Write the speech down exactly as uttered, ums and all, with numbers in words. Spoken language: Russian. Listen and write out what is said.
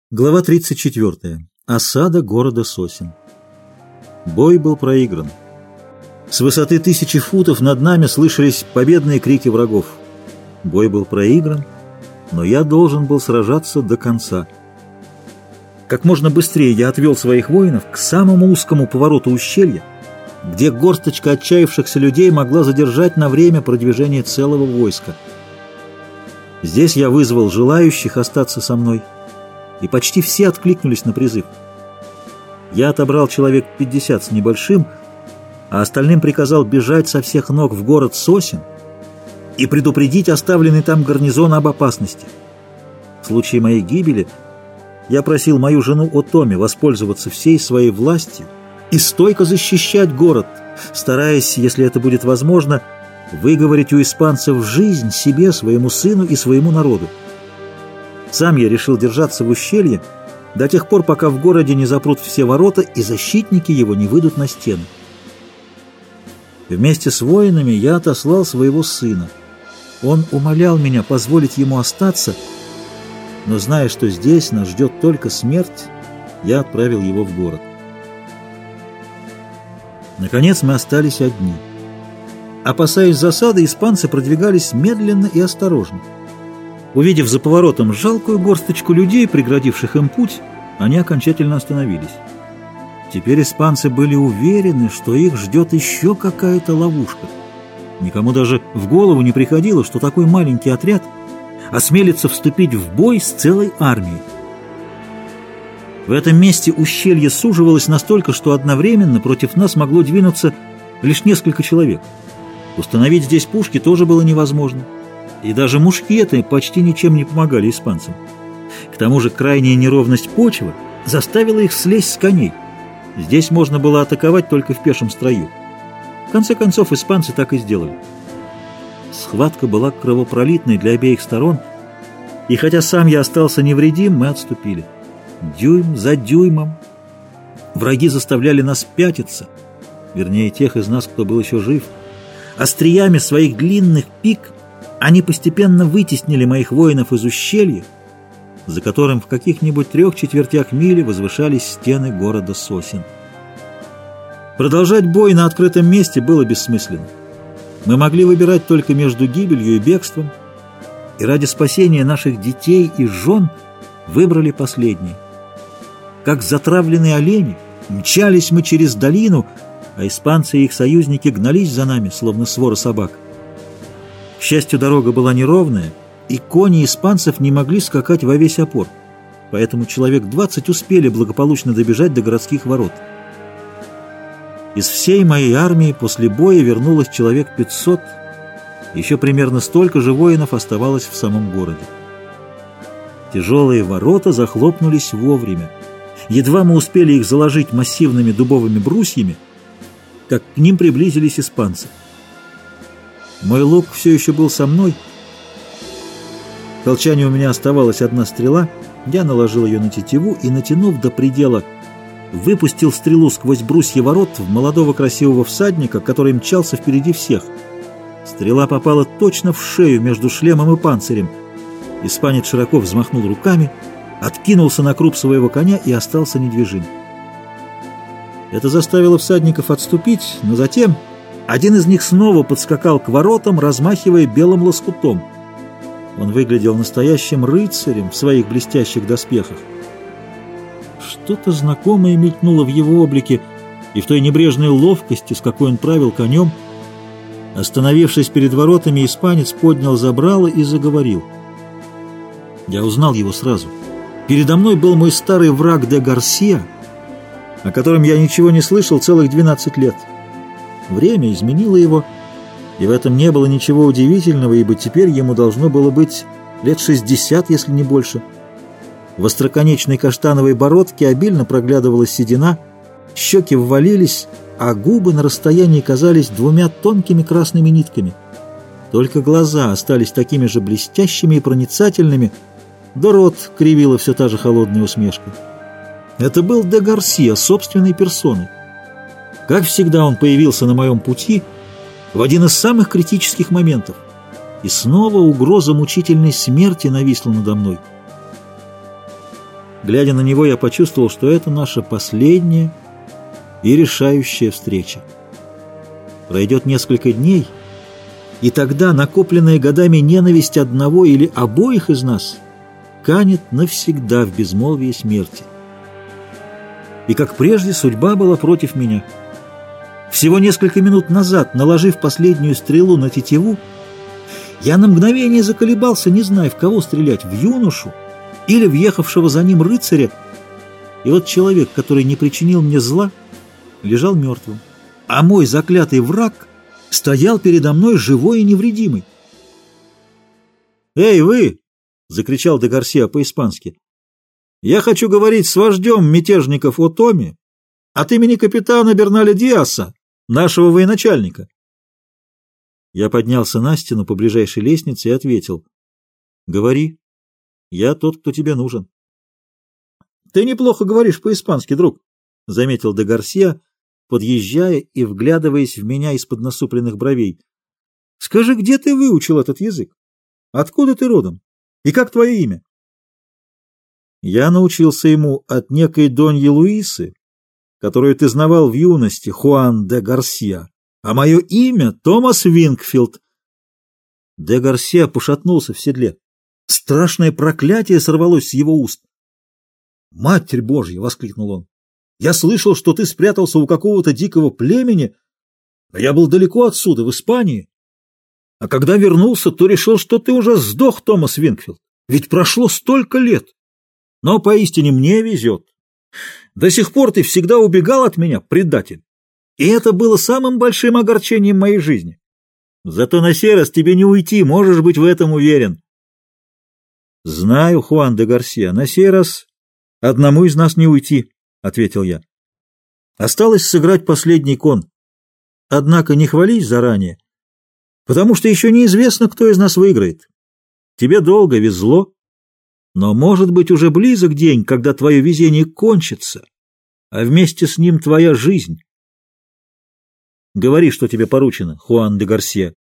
Глава тридцать четвёртая. Осада города Сосен. Бой был проигран. С высоты тысячи футов над нами слышались победные крики врагов. Бой был проигран, но я должен был сражаться до конца. Как можно быстрее я отвел своих воинов к самому узкому повороту ущелья, где горсточка отчаявшихся людей могла задержать на время продвижение целого войска. Здесь я вызвал желающих остаться со мной, и почти все откликнулись на призыв. Я отобрал человек пятьдесят с небольшим, а остальным приказал бежать со всех ног в город Сосен и предупредить оставленный там гарнизон об опасности. В случае моей гибели я просил мою жену Отоми воспользоваться всей своей властью и стойко защищать город, стараясь, если это будет возможно, выговорить у испанцев жизнь себе, своему сыну и своему народу. Сам я решил держаться в ущелье до тех пор, пока в городе не запрут все ворота и защитники его не выйдут на стену. Вместе с воинами я отослал своего сына. Он умолял меня позволить ему остаться, но, зная, что здесь нас ждет только смерть, я отправил его в город. Наконец мы остались одни. Опасаясь засады, испанцы продвигались медленно и осторожно. Увидев за поворотом жалкую горсточку людей, преградивших им путь, они окончательно остановились. Теперь испанцы были уверены, что их ждет еще какая-то ловушка. Никому даже в голову не приходило, что такой маленький отряд осмелится вступить в бой с целой армией. В этом месте ущелье суживалось настолько, что одновременно против нас могло двинуться лишь несколько человек. Установить здесь пушки тоже было невозможно. И даже мушкеты почти ничем не помогали испанцам. К тому же крайняя неровность почвы заставила их слезть с коней. Здесь можно было атаковать только в пешем строю. В конце концов, испанцы так и сделали. Схватка была кровопролитной для обеих сторон, и хотя сам я остался невредим, мы отступили. Дюйм за дюймом враги заставляли нас пятиться, вернее, тех из нас, кто был еще жив. Остриями своих длинных пик они постепенно вытеснили моих воинов из ущелья, за которым в каких-нибудь трех четвертях мили возвышались стены города Сосен. Продолжать бой на открытом месте было бессмысленно. Мы могли выбирать только между гибелью и бегством, и ради спасения наших детей и жен выбрали последнее. Как затравленные олени, мчались мы через долину, а испанцы и их союзники гнались за нами, словно свора собак. К счастью, дорога была неровная, и кони испанцев не могли скакать во весь опор, поэтому человек двадцать успели благополучно добежать до городских ворот. Из всей моей армии после боя вернулось человек пятьсот, еще примерно столько же воинов оставалось в самом городе. Тяжелые ворота захлопнулись вовремя. Едва мы успели их заложить массивными дубовыми брусьями, как к ним приблизились испанцы. Мой лук все еще был со мной. В колчане у меня оставалась одна стрела. Я наложил ее на тетиву и, натянув до предела, выпустил стрелу сквозь брусья ворот в молодого красивого всадника, который мчался впереди всех. Стрела попала точно в шею между шлемом и панцирем. Испанец широко взмахнул руками, откинулся на круп своего коня и остался недвижим. Это заставило всадников отступить, но затем один из них снова подскакал к воротам, размахивая белым лоскутом. Он выглядел настоящим рыцарем в своих блестящих доспехах. Что-то знакомое мелькнуло в его облике и в той небрежной ловкости, с какой он правил конем. Остановившись перед воротами, испанец поднял забрало и заговорил. Я узнал его сразу. Передо мной был мой старый враг де Гарсия, о котором я ничего не слышал целых двенадцать лет. Время изменило его, и в этом не было ничего удивительного, ибо теперь ему должно было быть лет шестьдесят, если не больше. В остроконечной каштановой бородке обильно проглядывала седина, щеки ввалились, а губы на расстоянии казались двумя тонкими красными нитками. Только глаза остались такими же блестящими и проницательными, да рот кривила все та же холодная усмешка. Это был де Гарсия собственной персоной. Как всегда, он появился на моем пути в один из самых критических моментов, и снова угроза мучительной смерти нависла надо мной. Глядя на него, я почувствовал, что это наша последняя и решающая встреча. Пройдет несколько дней, и тогда накопленная годами ненависть одного или обоих из нас канет навсегда в безмолвие смерти. И как прежде, судьба была против меня. Всего несколько минут назад, наложив последнюю стрелу на тетиву, я на мгновение заколебался, не зная, в кого стрелять, в юношу или въехавшего за ним рыцаря. И вот человек, который не причинил мне зла, лежал мертвым, а мой заклятый враг стоял передо мной живой и невредимый. «Эй, вы!» — закричал де Гарсиа по-испански. «Я хочу говорить с вождем мятежников Отоми от имени капитана Берналя Диаса, нашего военачальника». Я поднялся на стену по ближайшей лестнице и ответил: «Говори, я тот, кто тебе нужен». «Ты неплохо говоришь по-испански, друг», — заметил де Гарсиа, подъезжая и вглядываясь в меня из-под насупленных бровей. «Скажи, где ты выучил этот язык? Откуда ты родом? И как твое имя?» Я научился ему от некой Доньи Луисы, которую ты знавал в юности, Хуан де Гарсиа, а мое имя — Томас Вингфилд. Де Гарсиа пошатнулся в седле. Страшное проклятие сорвалось с его уст. «Матерь Божья!» — воскликнул он. «Я слышал, что ты спрятался у какого-то дикого племени, но я был далеко отсюда, в Испании. А когда вернулся, то решил, что ты уже сдох, Томас Вингфилд. Ведь прошло столько лет. Но поистине мне везет. До сих пор ты всегда убегал от меня, предатель. И это было самым большим огорчением моей жизни. Зато на сей раз тебе не уйти, можешь быть в этом уверен». «Знаю, Хуан де Гарсиа, на сей раз одному из нас не уйти», — ответил я. «Осталось сыграть последний кон. Однако не хвались заранее, потому что еще неизвестно, кто из нас выиграет. Тебе долго везло, но, может быть, уже близок день, когда твое везение кончится, а вместе с ним твоя жизнь. Говори, что тебе поручено, Хуан де Гарсиа».